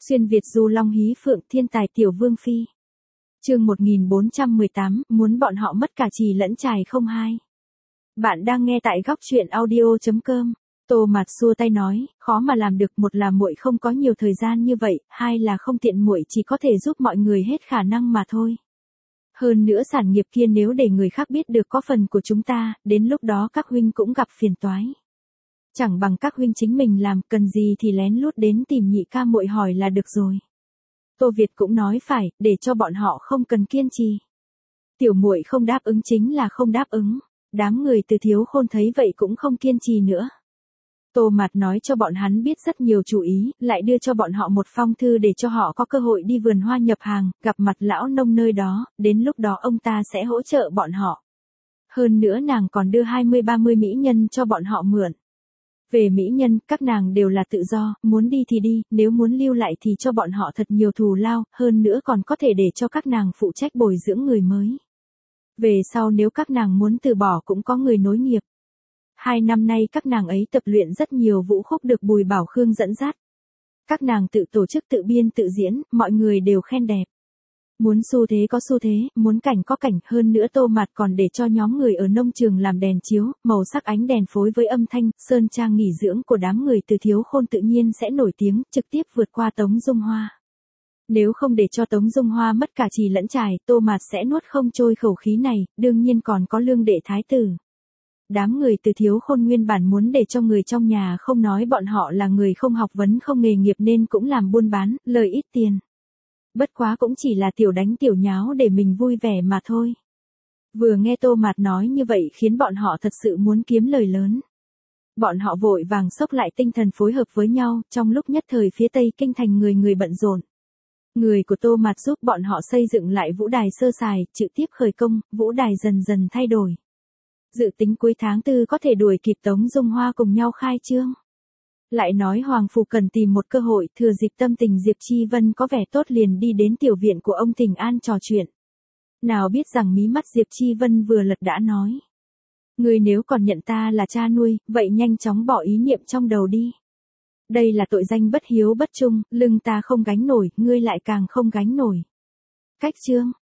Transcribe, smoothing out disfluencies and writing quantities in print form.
Xuyên Việt du long hí phượng thiên tài tiểu vương phi. Chương 1418, muốn bọn họ mất cả chì lẫn chài không hai. Bạn đang nghe tại góc truyện audio.com. Tô Mạt xua tay nói, khó mà làm được, một là muội không có nhiều thời gian như vậy, hai là không tiện, muội chỉ có thể giúp mọi người hết khả năng mà thôi. Hơn nữa sản nghiệp kia nếu để người khác biết được có phần của chúng ta, đến lúc đó các huynh cũng gặp phiền toái. Chẳng bằng các huynh chính mình làm, cần gì thì lén lút đến tìm nhị ca muội hỏi là được rồi. Tô Việt cũng nói phải, để cho bọn họ không cần kiên trì. Tiểu muội không đáp ứng chính là không đáp ứng. Đám người Từ Thiếu Khôn thấy vậy cũng không kiên trì nữa. Tô Mạt nói cho bọn hắn biết rất nhiều chủ ý, lại đưa cho bọn họ một phong thư để cho họ có cơ hội đi vườn hoa nhập hàng, gặp mặt lão nông nơi đó, đến lúc đó ông ta sẽ hỗ trợ bọn họ. Hơn nữa nàng còn đưa 20-30 mỹ nhân cho bọn họ mượn. Về mỹ nhân, các nàng đều là tự do, muốn đi thì đi, nếu muốn lưu lại thì cho bọn họ thật nhiều thù lao, hơn nữa còn có thể để cho các nàng phụ trách bồi dưỡng người mới. Về sau nếu các nàng muốn từ bỏ cũng có người nối nghiệp. 2 năm nay các nàng ấy tập luyện rất nhiều vũ khúc được Bùi Bảo Khương dẫn dắt. Các nàng tự tổ chức tự biên tự diễn, mọi người đều khen đẹp. Muốn xu thế có xu thế, muốn cảnh có cảnh, hơn nữa Tô Mạt còn để cho nhóm người ở nông trường làm đèn chiếu, màu sắc ánh đèn phối với âm thanh, sơn trang nghỉ dưỡng của đám người Từ Thiếu Khôn tự nhiên sẽ nổi tiếng, trực tiếp vượt qua Tống Dung Hoa. Nếu không để cho Tống Dung Hoa mất cả chì lẫn chài, Tô Mạt sẽ nuốt không trôi khẩu khí này, đương nhiên còn có Lương Đệ Thái Tử. Đám người Từ Thiếu Khôn nguyên bản muốn để cho người trong nhà không nói bọn họ là người không học vấn không nghề nghiệp nên cũng làm buôn bán, lời ít tiền. Bất quá cũng chỉ là tiểu đánh tiểu nháo để mình vui vẻ mà thôi. Vừa nghe Tô Mạt nói như vậy khiến bọn họ thật sự muốn kiếm lời lớn. Bọn họ vội vàng xốc lại tinh thần phối hợp với nhau, trong lúc nhất thời phía Tây Kinh thành người bận rộn. Người của Tô Mạt giúp bọn họ xây dựng lại vũ đài sơ sài, trực tiếp khởi công, vũ đài dần dần thay đổi. Dự tính cuối tháng 4 có thể đuổi kịp Tống Dung Hoa cùng nhau khai trương. Lại nói Hoàng Phủ cần tìm một cơ hội, thừa dịp tâm tình Diệp Chi Vân có vẻ tốt liền đi đến tiểu viện của ông Thình An trò chuyện. Nào biết rằng mí mắt Diệp Chi Vân vừa lật đã nói. Ngươi nếu còn nhận ta là cha nuôi, vậy nhanh chóng bỏ ý niệm trong đầu đi. Đây là tội danh bất hiếu bất trung, lưng ta không gánh nổi, ngươi lại càng không gánh nổi. Cách chương,